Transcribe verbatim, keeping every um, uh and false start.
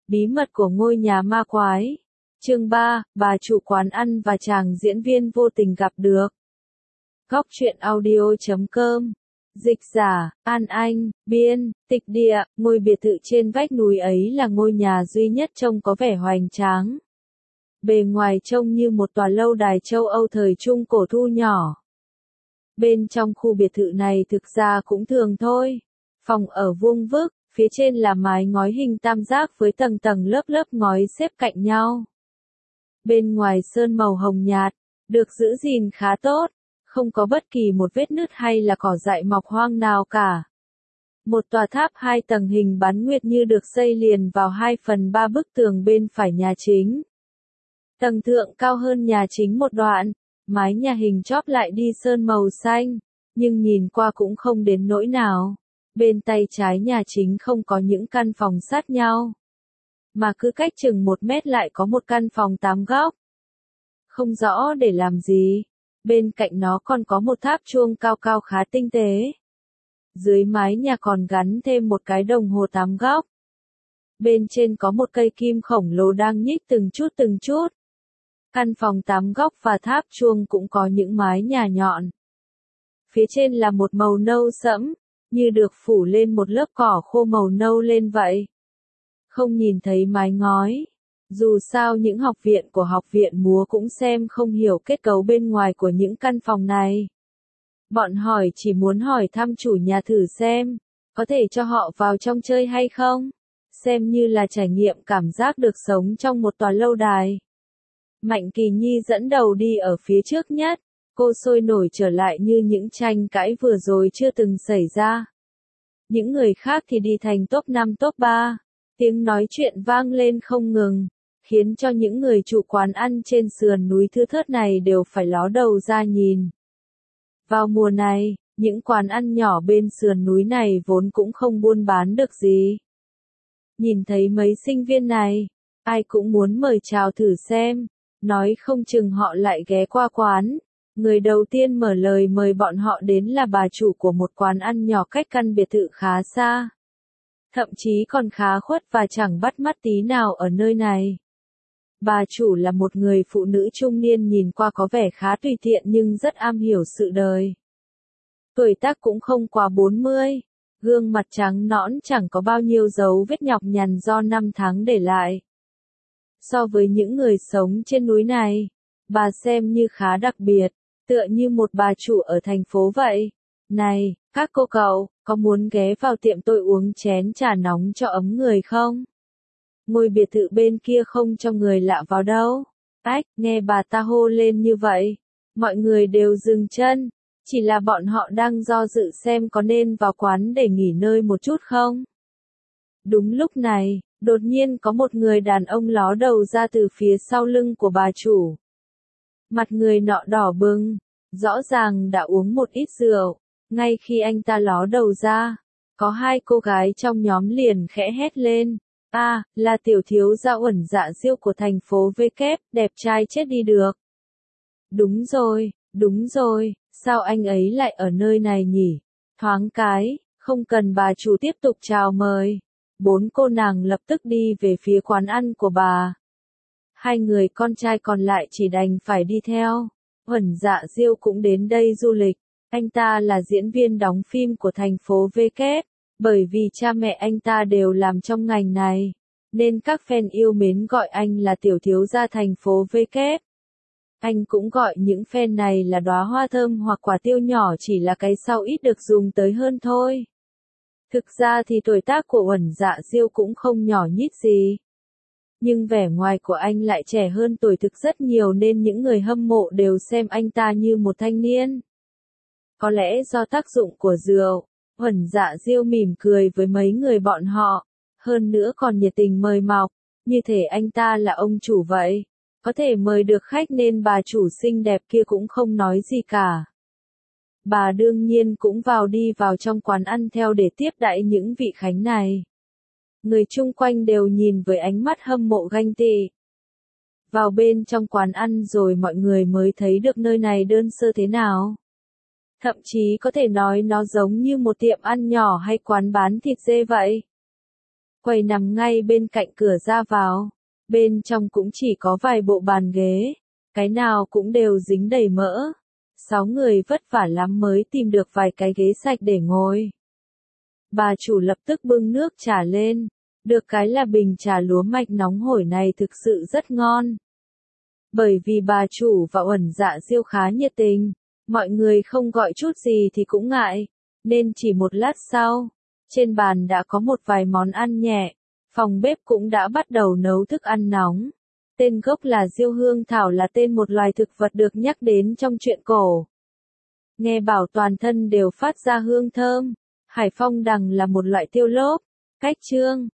Bí mật của ngôi nhà ma quái. Chương ba, bà chủ quán ăn và chàng diễn viên vô tình gặp được. Góc truyện audio chấm com. Dịch giả, An Anh, biên, tịch địa, ngôi biệt thự trên vách núi ấy là ngôi nhà duy nhất trông có vẻ hoành tráng. Bề ngoài trông như một tòa lâu đài châu Âu thời Trung cổ thu nhỏ. Bên trong khu biệt thự này thực ra cũng thường thôi. Phòng ở vuông vức, phía trên là mái ngói hình tam giác với tầng tầng lớp lớp ngói xếp cạnh nhau. Bên ngoài sơn màu hồng nhạt, được giữ gìn khá tốt, không có bất kỳ một vết nứt hay là cỏ dại mọc hoang nào cả. Một tòa tháp hai tầng hình bán nguyệt như được xây liền vào hai phần ba bức tường bên phải nhà chính. Tầng thượng cao hơn nhà chính một đoạn, mái nhà hình chóp lại đi sơn màu xanh, nhưng nhìn qua cũng không đến nỗi nào. Bên tay trái nhà chính không có những căn phòng sát nhau, mà cứ cách chừng một mét lại có một căn phòng tám góc. Không rõ để làm gì, bên cạnh nó còn có một tháp chuông cao cao khá tinh tế. Dưới mái nhà còn gắn thêm một cái đồng hồ tám góc. Bên trên có một cây kim khổng lồ đang nhích từng chút từng chút. Căn phòng tám góc và tháp chuông cũng có những mái nhà nhọn. Phía trên là một màu nâu sẫm, như được phủ lên một lớp cỏ khô màu nâu lên vậy. Không nhìn thấy mái ngói. Dù sao những học viện của học viện múa cũng xem không hiểu kết cấu bên ngoài của những căn phòng này. Bọn hỏi chỉ muốn hỏi thăm chủ nhà thử xem, có thể cho họ vào trong chơi hay không? Xem như là trải nghiệm cảm giác được sống trong một tòa lâu đài. Mạnh Kỳ Nhi dẫn đầu đi ở phía trước nhất, cô sôi nổi trở lại như những tranh cãi vừa rồi chưa từng xảy ra. Những người khác thì đi thành top năm top ba, tiếng nói chuyện vang lên không ngừng, khiến cho những người chủ quán ăn trên sườn núi thưa thớt này đều phải ló đầu ra nhìn. Vào mùa này, những quán ăn nhỏ bên sườn núi này vốn cũng không buôn bán được gì. Nhìn thấy mấy sinh viên này, ai cũng muốn mời chào thử xem, nói không chừng họ lại ghé qua quán. Người đầu tiên mở lời mời bọn họ đến là bà chủ của một quán ăn nhỏ cách căn biệt thự khá xa. Thậm chí còn khá khuất và chẳng bắt mắt tí nào ở nơi này. Bà chủ là một người phụ nữ trung niên nhìn qua có vẻ khá tùy tiện nhưng rất am hiểu sự đời. Tuổi tác cũng không quá bốn mươi, gương mặt trắng nõn chẳng có bao nhiêu dấu vết nhọc nhằn do năm tháng để lại. So với những người sống trên núi này, bà xem như khá đặc biệt, tựa như một bà chủ ở thành phố vậy. Này, các cô cậu, có muốn ghé vào tiệm tôi uống chén trà nóng cho ấm người không? Ngôi biệt thự bên kia không cho người lạ vào đâu. Ách, nghe bà ta hô lên như vậy, mọi người đều dừng chân, chỉ là bọn họ đang do dự xem có nên vào quán để nghỉ ngơi một chút không. Đúng lúc này, đột nhiên có một người đàn ông ló đầu ra từ phía sau lưng của bà chủ. Mặt người nọ đỏ bừng, rõ ràng đã uống một ít rượu. Ngay khi anh ta ló đầu ra, có hai cô gái trong nhóm liền khẽ hét lên. A, à, là tiểu thiếu gia Uẩn Dạ Diêu của thành phố V kép, đẹp trai chết đi được. Đúng rồi, đúng rồi, sao anh ấy lại ở nơi này nhỉ? Thoáng cái, không cần bà chủ tiếp tục chào mời. Bốn cô nàng lập tức đi về phía quán ăn của bà. Hai người con trai còn lại chỉ đành phải đi theo. Uẩn Dạ Diêu cũng đến đây du lịch. Anh ta là diễn viên đóng phim của thành phố V kép, bởi vì cha mẹ anh ta đều làm trong ngành này, nên các fan yêu mến gọi anh là tiểu thiếu gia thành phố V kép. Anh cũng gọi những fan này là đóa hoa thơm hoặc quả tiêu nhỏ, chỉ là cái sau ít được dùng tới hơn thôi. Thực ra thì tuổi tác của Uẩn Dạ Diêu cũng không nhỏ nhít gì. Nhưng vẻ ngoài của anh lại trẻ hơn tuổi thực rất nhiều nên những người hâm mộ đều xem anh ta như một thanh niên. Có lẽ do tác dụng của rượu, Uẩn Dạ Diêu mỉm cười với mấy người bọn họ, hơn nữa còn nhiệt tình mời mọc, như thể anh ta là ông chủ vậy. Có thể mời được khách nên bà chủ xinh đẹp kia cũng không nói gì cả. Bà đương nhiên cũng vào đi vào trong quán ăn theo để tiếp đãi những vị khách này. Người chung quanh đều nhìn với ánh mắt hâm mộ ganh tị. Vào bên trong quán ăn rồi mọi người mới thấy được nơi này đơn sơ thế nào. Thậm chí có thể nói nó giống như một tiệm ăn nhỏ hay quán bán thịt dê vậy. quầy nằm ngay bên cạnh cửa ra vào. Bên trong cũng chỉ có vài bộ bàn ghế, cái nào cũng đều dính đầy mỡ. Sáu người vất vả lắm mới tìm được vài cái ghế sạch để ngồi. Bà chủ lập tức bưng nước trà lên, được cái là bình trà lúa mạch nóng hổi này thực sự rất ngon. Bởi vì bà chủ và Uẩn Dạ Diêu khá nhiệt tình, mọi người không gọi chút gì thì cũng ngại, nên chỉ một lát sau, trên bàn đã có một vài món ăn nhẹ, phòng bếp cũng đã bắt đầu nấu thức ăn nóng. Tên gốc là diêu hương thảo, là tên một loài thực vật được nhắc đến trong truyện cổ. Nghe bảo toàn thân đều phát ra hương thơm. Hải phong đằng là một loại tiêu lốp, cách trương,